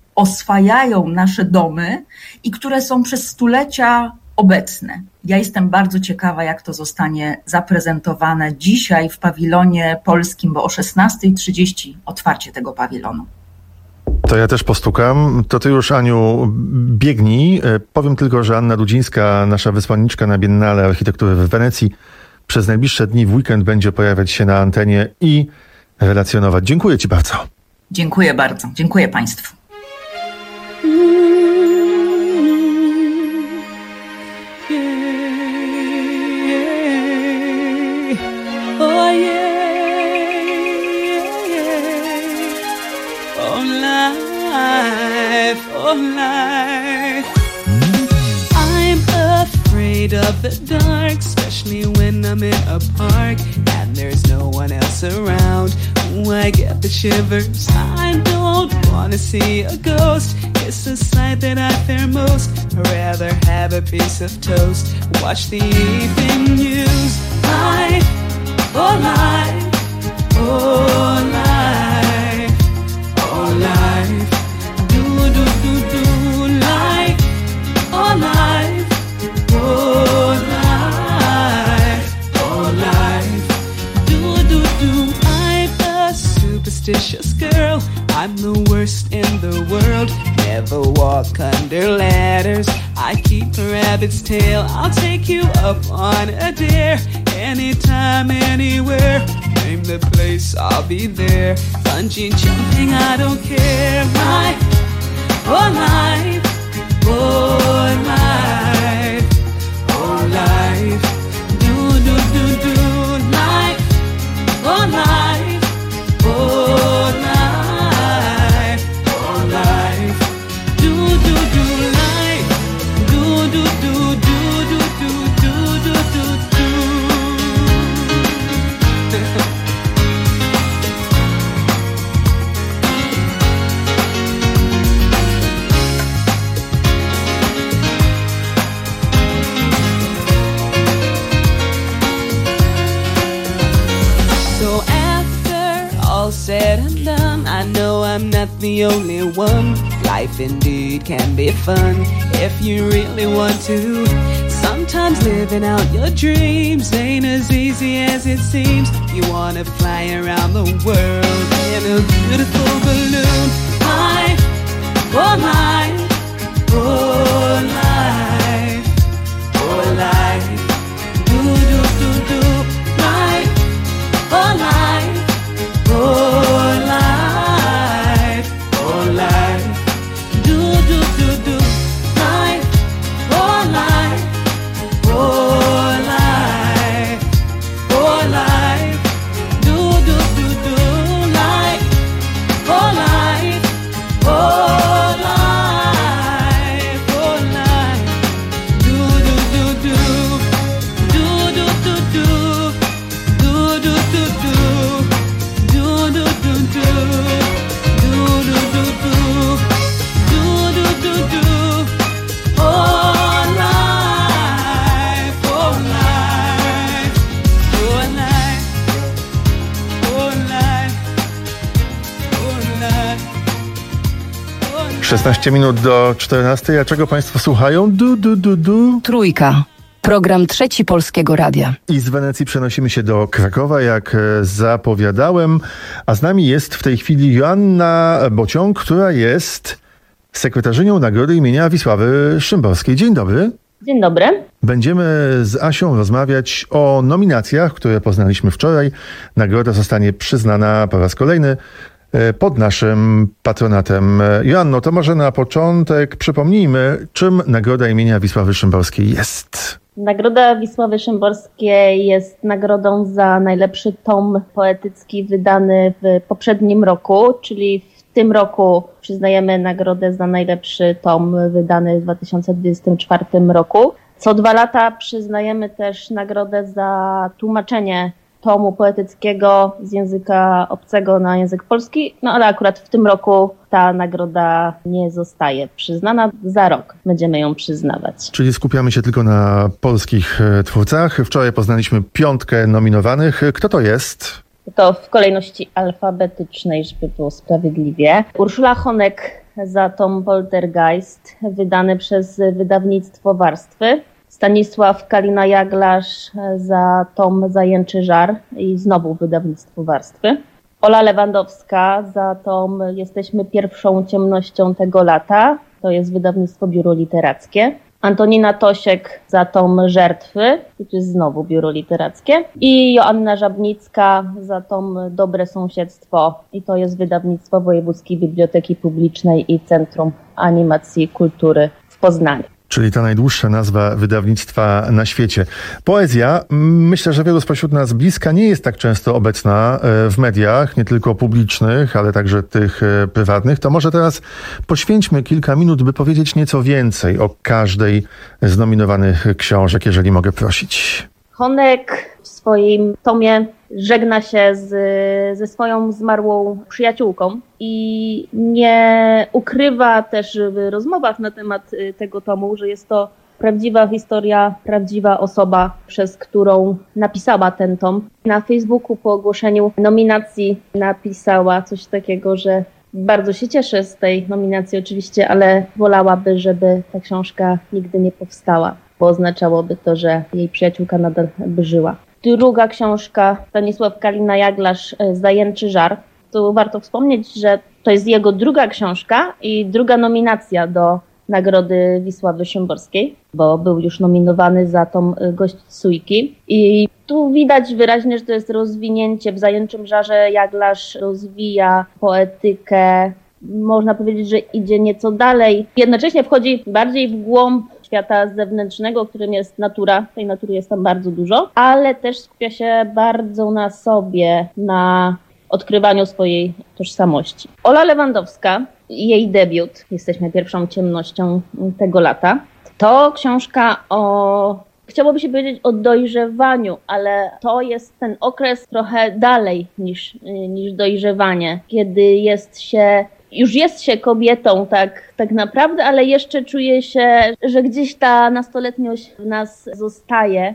oswajają nasze domy i które są przez stulecia obecne. Ja jestem bardzo ciekawa, jak to zostanie zaprezentowane dzisiaj w pawilonie polskim, bo o szesnasta trzydzieści otwarcie tego pawilonu. To ja też postukam. To ty już, Aniu, biegnij. Powiem tylko, że Anna Dudzińska, nasza wysłanniczka na Biennale Architektury w Wenecji, przez najbliższe dni w weekend będzie pojawiać się na antenie i relacjonować. Dziękuję ci bardzo. Dziękuję bardzo. Dziękuję Państwu. all night. I'm afraid of the dark, especially when I'm in a park and there's no one else around. Ooh, I get the shivers. I don't wanna see a ghost. It's the sight that I fear most. I'd rather have a piece of toast, watch the evening news. Life, oh life, oh life, oh life. Do do do do life, oh life, oh life, oh life. Do do do. I'm a superstitious girl. I'm the worst in the world. Never walk under ladders. I keep a rabbit's tail. I'll take you up on a dare. Anytime, anywhere. Name the place, I'll be there. Bungee jumping, I don't care. Life, oh life, oh life, oh life. Do do do do life, oh life, oh life. Said and done, I know I'm not the only one. Life indeed can be fun if you really want to. Sometimes living out your dreams ain't as easy as it seems. You wanna fly around the world in a beautiful balloon. Life, oh life, oh life, oh life. Do do do do life, oh life. Oh life, oh life, do do do do life, oh life, oh life, oh life, do do do do life, oh life, oh life, oh life, do do do do, do do do do, do do do do. Do do do do, do do do do, do do do do. Oh life, oh life, oh life, oh life, oh life. szesnaście minut do czternastej. A czego Państwo słuchają? Du, du, du, du. Trójka. Program Trzeci Polskiego Radia. I z Wenecji przenosimy się do Krakowa, jak zapowiadałem. A z nami jest w tej chwili Joanna Bociąg, która jest sekretarzynią Nagrody imienia Wisławy Szymborskiej. Dzień dobry. Dzień dobry. Będziemy z Asią rozmawiać o nominacjach, które poznaliśmy wczoraj. Nagroda zostanie przyznana po raz kolejny pod naszym patronatem. Joanno, to może na początek przypomnijmy, czym Nagroda imienia Wisławy Szymborskiej jest. Nagroda Wisławy Szymborskiej jest nagrodą za najlepszy tom poetycki wydany w poprzednim roku, czyli w tym roku przyznajemy nagrodę za najlepszy tom wydany w dwa tysiące dwudziestym czwartym roku. Co dwa lata przyznajemy też nagrodę za tłumaczenie tomu poetyckiego z języka obcego na język polski, no ale akurat w tym roku ta nagroda nie zostaje przyznana, za rok będziemy ją przyznawać. Czyli skupiamy się tylko na polskich twórcach. Wczoraj poznaliśmy piątkę nominowanych. Kto to jest? To w kolejności alfabetycznej, żeby było sprawiedliwie. Urszula Honek za tom Poltergeist, wydany przez wydawnictwo Warstwy. Stanisław Kalina-Jaglasz za tom Zajęczy Żar i znowu wydawnictwo Warstwy. Ola Lewandowska za tom Jesteśmy pierwszą ciemnością tego lata, to jest wydawnictwo Biuro Literackie. Antonina Tosiek za tom Żertwy, to jest znowu Biuro Literackie. I Joanna Żabnicka za tom Dobre sąsiedztwo i to jest wydawnictwo Wojewódzkiej Biblioteki Publicznej i Centrum Animacji i Kultury w Poznaniu. czyli ta najdłuższa nazwa wydawnictwa na świecie. Poezja, myślę, że wielu spośród nas bliska, nie jest tak często obecna w mediach, nie tylko publicznych, ale także tych prywatnych. To może teraz poświęćmy kilka minut, by powiedzieć nieco więcej o każdej z nominowanych książek, jeżeli mogę prosić. Honek w swoim tomie żegna się z, ze swoją zmarłą przyjaciółką i nie ukrywa też w rozmowach na temat tego tomu, że jest to prawdziwa historia, prawdziwa osoba, przez którą napisała ten tom. Na Facebooku po ogłoszeniu nominacji napisała coś takiego, że bardzo się cieszę z tej nominacji oczywiście, ale wolałaby, żeby ta książka nigdy nie powstała, bo oznaczałoby to, że jej przyjaciółka nadal by żyła. Druga książka, Stanisław Kalina-Jaglasz, Zajęczy żar. Tu warto wspomnieć, że to jest jego druga książka i druga nominacja do Nagrody Wisławy Szymborskiej, bo był już nominowany za tom Gość Sójki. I tu widać wyraźnie, że to jest rozwinięcie. W Zajęczym żarze Jaglasz rozwija poetykę. Można powiedzieć, że idzie nieco dalej. Jednocześnie wchodzi bardziej w głąb świata zewnętrznego, którym jest natura. Tej natury jest tam bardzo dużo, ale też skupia się bardzo na sobie, na odkrywaniu swojej tożsamości. Ola Lewandowska, jej debiut, Jesteśmy pierwszą ciemnością tego lata, to książka o, chciałoby się powiedzieć o dojrzewaniu, ale to jest ten okres trochę dalej niż, niż dojrzewanie, kiedy jest się Już jest się kobietą tak, tak naprawdę, ale jeszcze czuje się, że gdzieś ta nastoletniość w nas zostaje.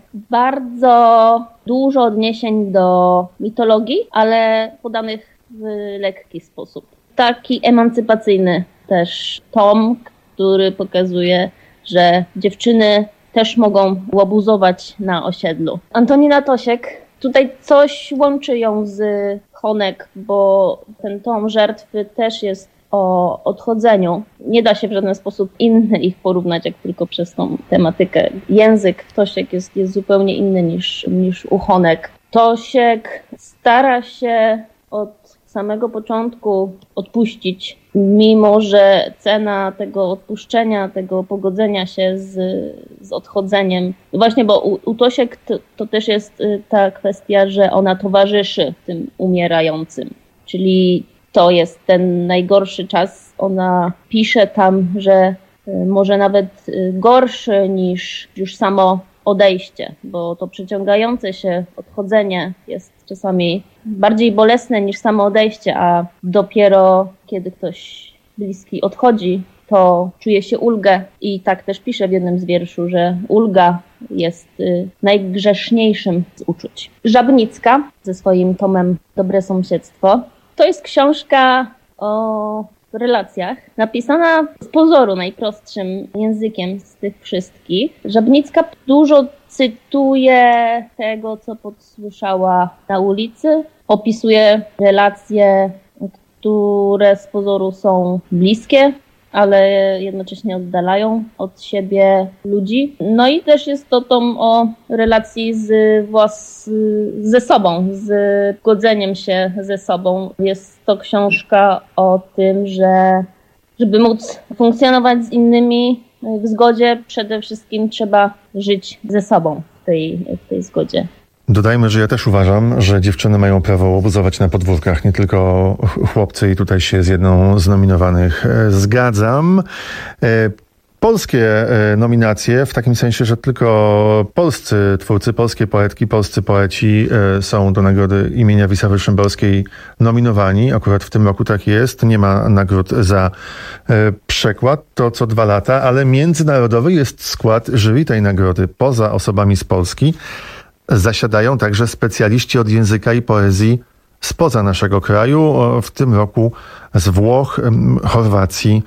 Bardzo dużo odniesień do mitologii, ale podanych w lekki sposób. Taki emancypacyjny też tom, który pokazuje, że dziewczyny też mogą łobuzować na osiedlu. Antonina Tosiek, tutaj coś łączy ją z Honek, bo ten tom Żertwy też jest o odchodzeniu. Nie da się w żaden sposób inny ich porównać, jak tylko przez tą tematykę. Język Tosiek jest, jest zupełnie inny niż, niż u Honek. Tosiek stara się od samego początku odpuścić, mimo że cena tego odpuszczenia, tego pogodzenia się z, z odchodzeniem, właśnie bo u, u Tosiek to, to też jest ta kwestia, że ona towarzyszy tym umierającym, czyli to jest ten najgorszy czas. Ona pisze tam, że może nawet gorszy niż już samo odejście, bo to przeciągające się odchodzenie jest czasami bardziej bolesne niż samo odejście, a dopiero kiedy ktoś bliski odchodzi, to czuje się ulgę i tak też pisze w jednym z wierszu, że ulga jest najgrzeszniejszym z uczuć. Żabnicka ze swoim tomem Dobre sąsiedztwo. To jest książka o relacjach, napisana z pozoru najprostszym językiem z tych wszystkich. Żabnicka dużo cytuje tego, co podsłyszała na ulicy. Opisuje relacje, które z pozoru są bliskie, ale jednocześnie oddalają od siebie ludzi. No i też jest to tom o relacji z włas... ze sobą, z godzeniem się ze sobą. Jest to książka o tym, że żeby móc funkcjonować z innymi w zgodzie, przede wszystkim trzeba żyć ze sobą w tej, w tej zgodzie. Dodajmy, że ja też uważam, że dziewczyny mają prawo łobuzować na podwórkach, nie tylko chłopcy, i tutaj się z jedną z nominowanych zgadzam. Polskie nominacje, w takim sensie, że tylko polscy twórcy, polskie poetki, polscy poeci są do nagrody imienia Wisławy Szymborskiej nominowani. Akurat w tym roku tak jest. Nie ma nagród za przekład, to co dwa lata, ale międzynarodowy jest skład jury tej nagrody. Poza osobami z Polski zasiadają także specjaliści od języka i poezji spoza naszego kraju, w tym roku z Włoch, Chorwacji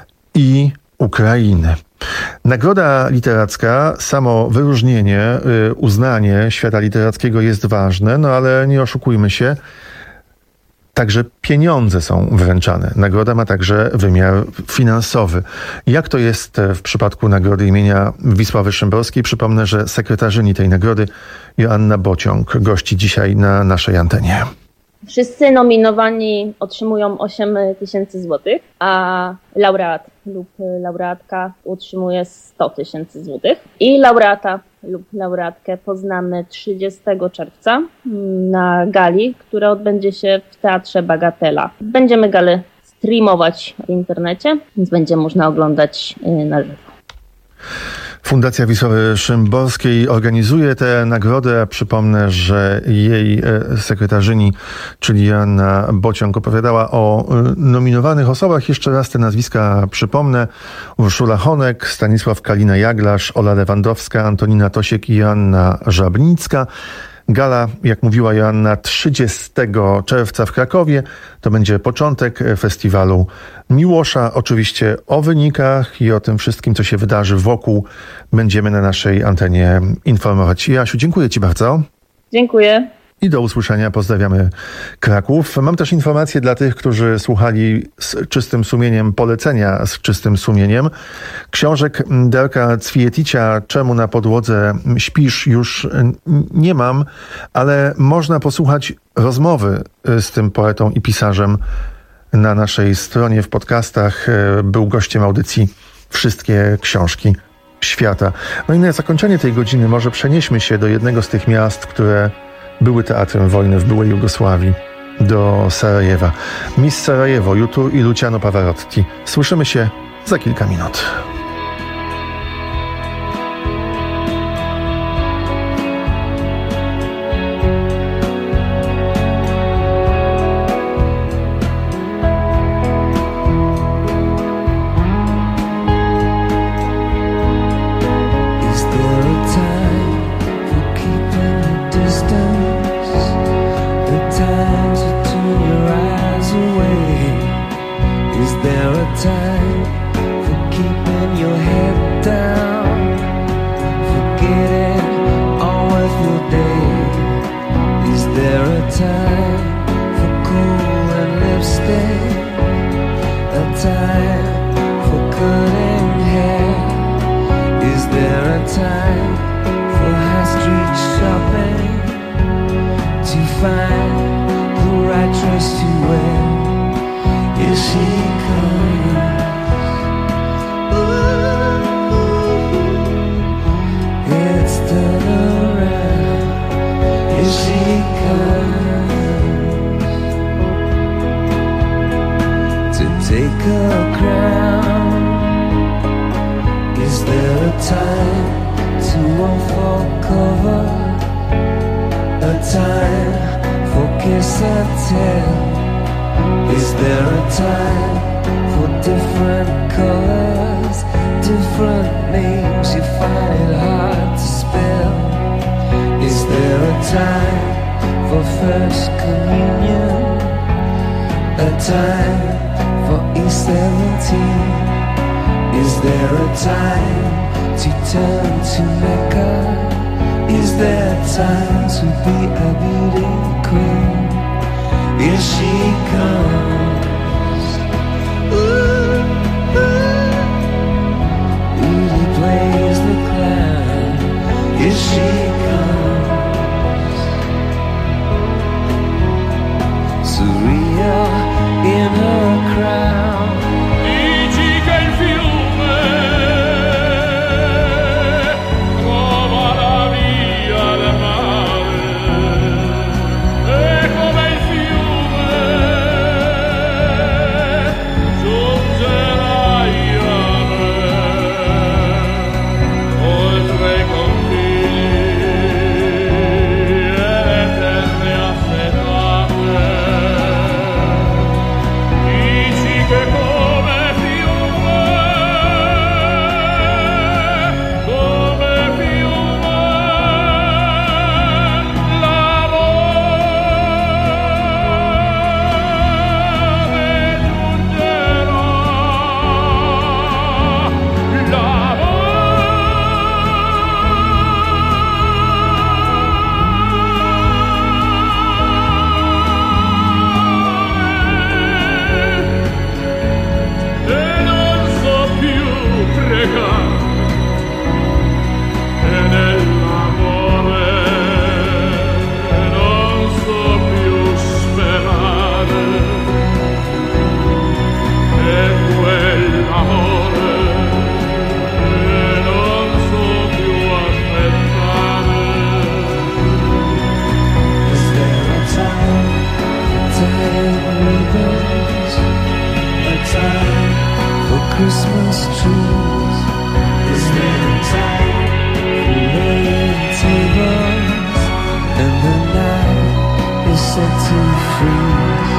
i Ukrainy. Nagroda literacka, samo wyróżnienie, uznanie świata literackiego jest ważne, no ale nie oszukujmy się, także pieniądze są wręczane. Nagroda ma także wymiar finansowy. Jak to jest w przypadku nagrody imienia Wisławy Szymborskiej? Przypomnę, że sekretarzyni tej nagrody Joanna Bociąg gości dzisiaj na naszej antenie. Wszyscy nominowani otrzymują osiem tysięcy złotych, a laureat lub laureatka otrzymuje sto tysięcy złotych. I laureata lub laureatkę poznamy trzydziestego czerwca na gali, która odbędzie się w Teatrze Bagatela. Będziemy galę streamować w internecie, więc będzie można oglądać na żywo. Fundacja Wisławy Szymborskiej organizuje tę nagrodę. Przypomnę, że jej sekretarzyni, czyli Joanna Bociąg, opowiadała o nominowanych osobach. Jeszcze raz te nazwiska przypomnę. Urszula Honek, Stanisław Kalina-Jaglasz, Ola Lewandowska, Antonina Tosiek i Joanna Żabnicka. Gala, jak mówiła Joanna, trzydziestego czerwca w Krakowie. To będzie początek festiwalu Miłosza. Oczywiście o wynikach i o tym wszystkim, co się wydarzy wokół, będziemy na naszej antenie informować. Jasiu, dziękuję Ci bardzo. Dziękuję. I do usłyszenia. Pozdrawiamy Kraków. Mam też informację dla tych, którzy słuchali z czystym sumieniem polecenia z czystym sumieniem. Książek Darka Cwijeticia, Czemu na podłodze śpisz, już nie mam, ale można posłuchać rozmowy z tym poetą i pisarzem na naszej stronie w podcastach. Był gościem audycji Wszystkie książki świata. No i na zakończenie tej godziny może przenieśmy się do jednego z tych miast, które były teatrem wojny w byłej Jugosławii, do Sarajewa. Miss Sarajewo, Jutur i Luciano Pavarotti. Słyszymy się za kilka minut. Oltre i confini freeze.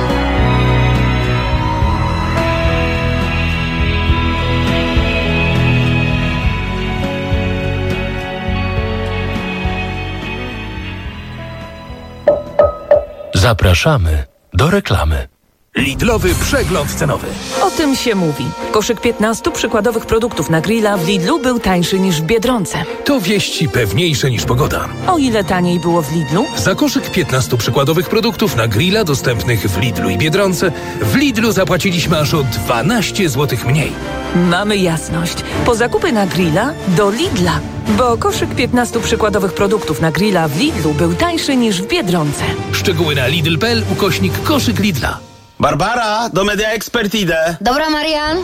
Zapraszamy do reklamy. Lidlowy przegląd cenowy. O tym się mówi. Koszyk piętnastu przykładowych produktów na grilla w Lidlu był tańszy niż w Biedronce. To wieści pewniejsze niż pogoda. O ile taniej było w Lidlu? Za koszyk piętnastu przykładowych produktów na grilla dostępnych w Lidlu i Biedronce w Lidlu zapłaciliśmy aż o dwanaście złotych mniej. Mamy jasność. Po zakupy na grilla do Lidla. Bo koszyk piętnastu przykładowych produktów na grilla w Lidlu był tańszy niż w Biedronce. Szczegóły na lidl kropka p l ukośnik koszyk Lidla. Barbara, do Media Expert idę. Dobra, Marian.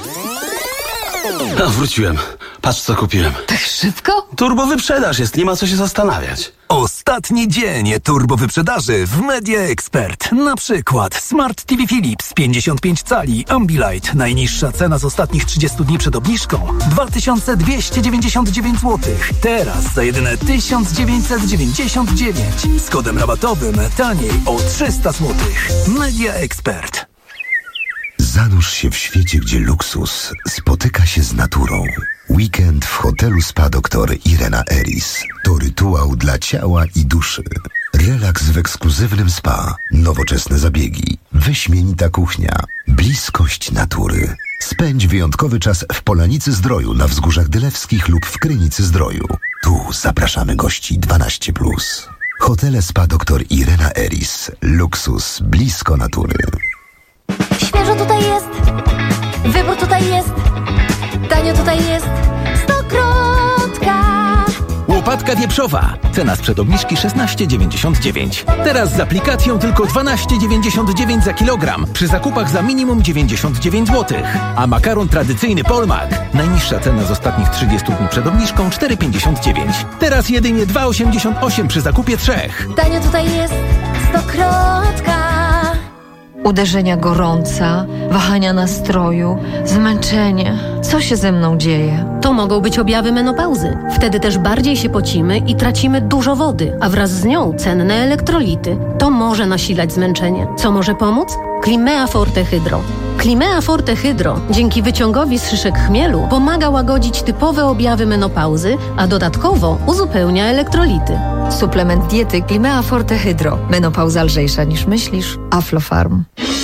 A, wróciłem. Patrz, co kupiłem. Tak szybko? Turbo wyprzedaż jest, nie ma co się zastanawiać. Ostatni dzień turbo wyprzedaży w Media Expert. Na przykład Smart T V Philips pięćdziesiąt pięć cali Ambilight. Najniższa cena z ostatnich trzydziestu dni przed obniżką dwa tysiące dwieście dziewięćdziesiąt dziewięć złotych. Teraz za jedyne tysiąc dziewięćset dziewięćdziesiąt dziewięć. Z kodem rabatowym taniej o trzysta złotych. Media Expert. Zanurz się w świecie, gdzie luksus spotyka się z naturą. Weekend w hotelu Spa doktor Irena Eris to rytuał dla ciała i duszy. Relaks w ekskluzywnym spa, nowoczesne zabiegi, wyśmienita kuchnia, bliskość natury. Spędź wyjątkowy czas w Polanicy Zdroju na Wzgórzach Dylewskich lub w Krynicy Zdroju. Tu zapraszamy gości dwanaście plus. Hotele Spa doktor Irena Eris. Luksus blisko natury. Świeżo tutaj jest, wybór tutaj jest, tanio tutaj jest, Stokrotka. Łopatka wieprzowa. Cena sprzed obniżki szesnaście dziewięćdziesiąt dziewięć. Teraz z aplikacją tylko dwanaście dziewięćdziesiąt dziewięć za kilogram. Przy zakupach za minimum dziewięćdziesiąt dziewięć złotych. A makaron tradycyjny Polmak. Najniższa cena z ostatnich trzydziestu dni przed obniżką cztery pięćdziesiąt dziewięć. Teraz jedynie dwa osiemdziesiąt osiem przy zakupie trzech. Tanio tutaj jest, Stokrotka. Uderzenia gorąca, wahania nastroju, zmęczenie. Co się ze mną dzieje? To mogą być objawy menopauzy. Wtedy też bardziej się pocimy i tracimy dużo wody, a wraz z nią cenne elektrolity. To może nasilać zmęczenie. Co może pomóc? Climea Forte Hydro. Climea Forte Hydro dzięki wyciągowi z szyszek chmielu pomaga łagodzić typowe objawy menopauzy, a dodatkowo uzupełnia elektrolity. Suplement diety Climea Forte Hydro. Menopauza lżejsza niż myślisz. Aflofarm.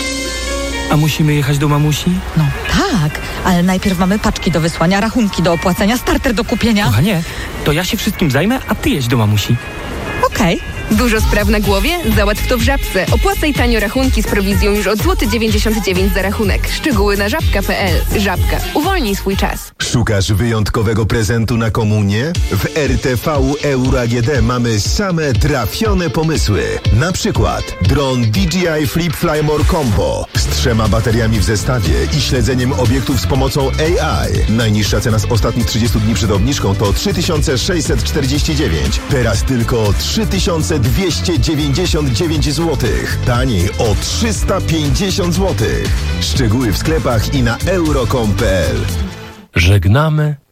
A musimy jechać do mamusi? No tak, ale najpierw mamy paczki do wysłania, rachunki do opłacenia, starter do kupienia. Kochanie, to ja się wszystkim zajmę, a ty jedź do mamusi. Okej. Okay. Dużo spraw na głowie? Załatw to w Żabce. Opłacaj tanio rachunki z prowizją już od złoty dziewięćdziesiąt dziewięć za rachunek. Szczegóły na żabka kropka p l. Żabka. Uwolnij swój czas. Szukasz wyjątkowego prezentu na komunię? W R T V Euro A G D mamy same trafione pomysły. Na przykład dron D J I Flip Fly More Combo z trzema bateriami w zestawie i śledzeniem obiektów z pomocą A I. Najniższa cena z ostatnich trzydziestu dni przed obniżką to trzy tysiące sześćset czterdzieści dziewięć. Teraz tylko trzy tysiące dwieście dziewięćdziesiąt dziewięć złotych. Taniej o trzysta pięćdziesiąt złotych. Szczegóły w sklepach i na euro kropka com kropka p l. Żegnamy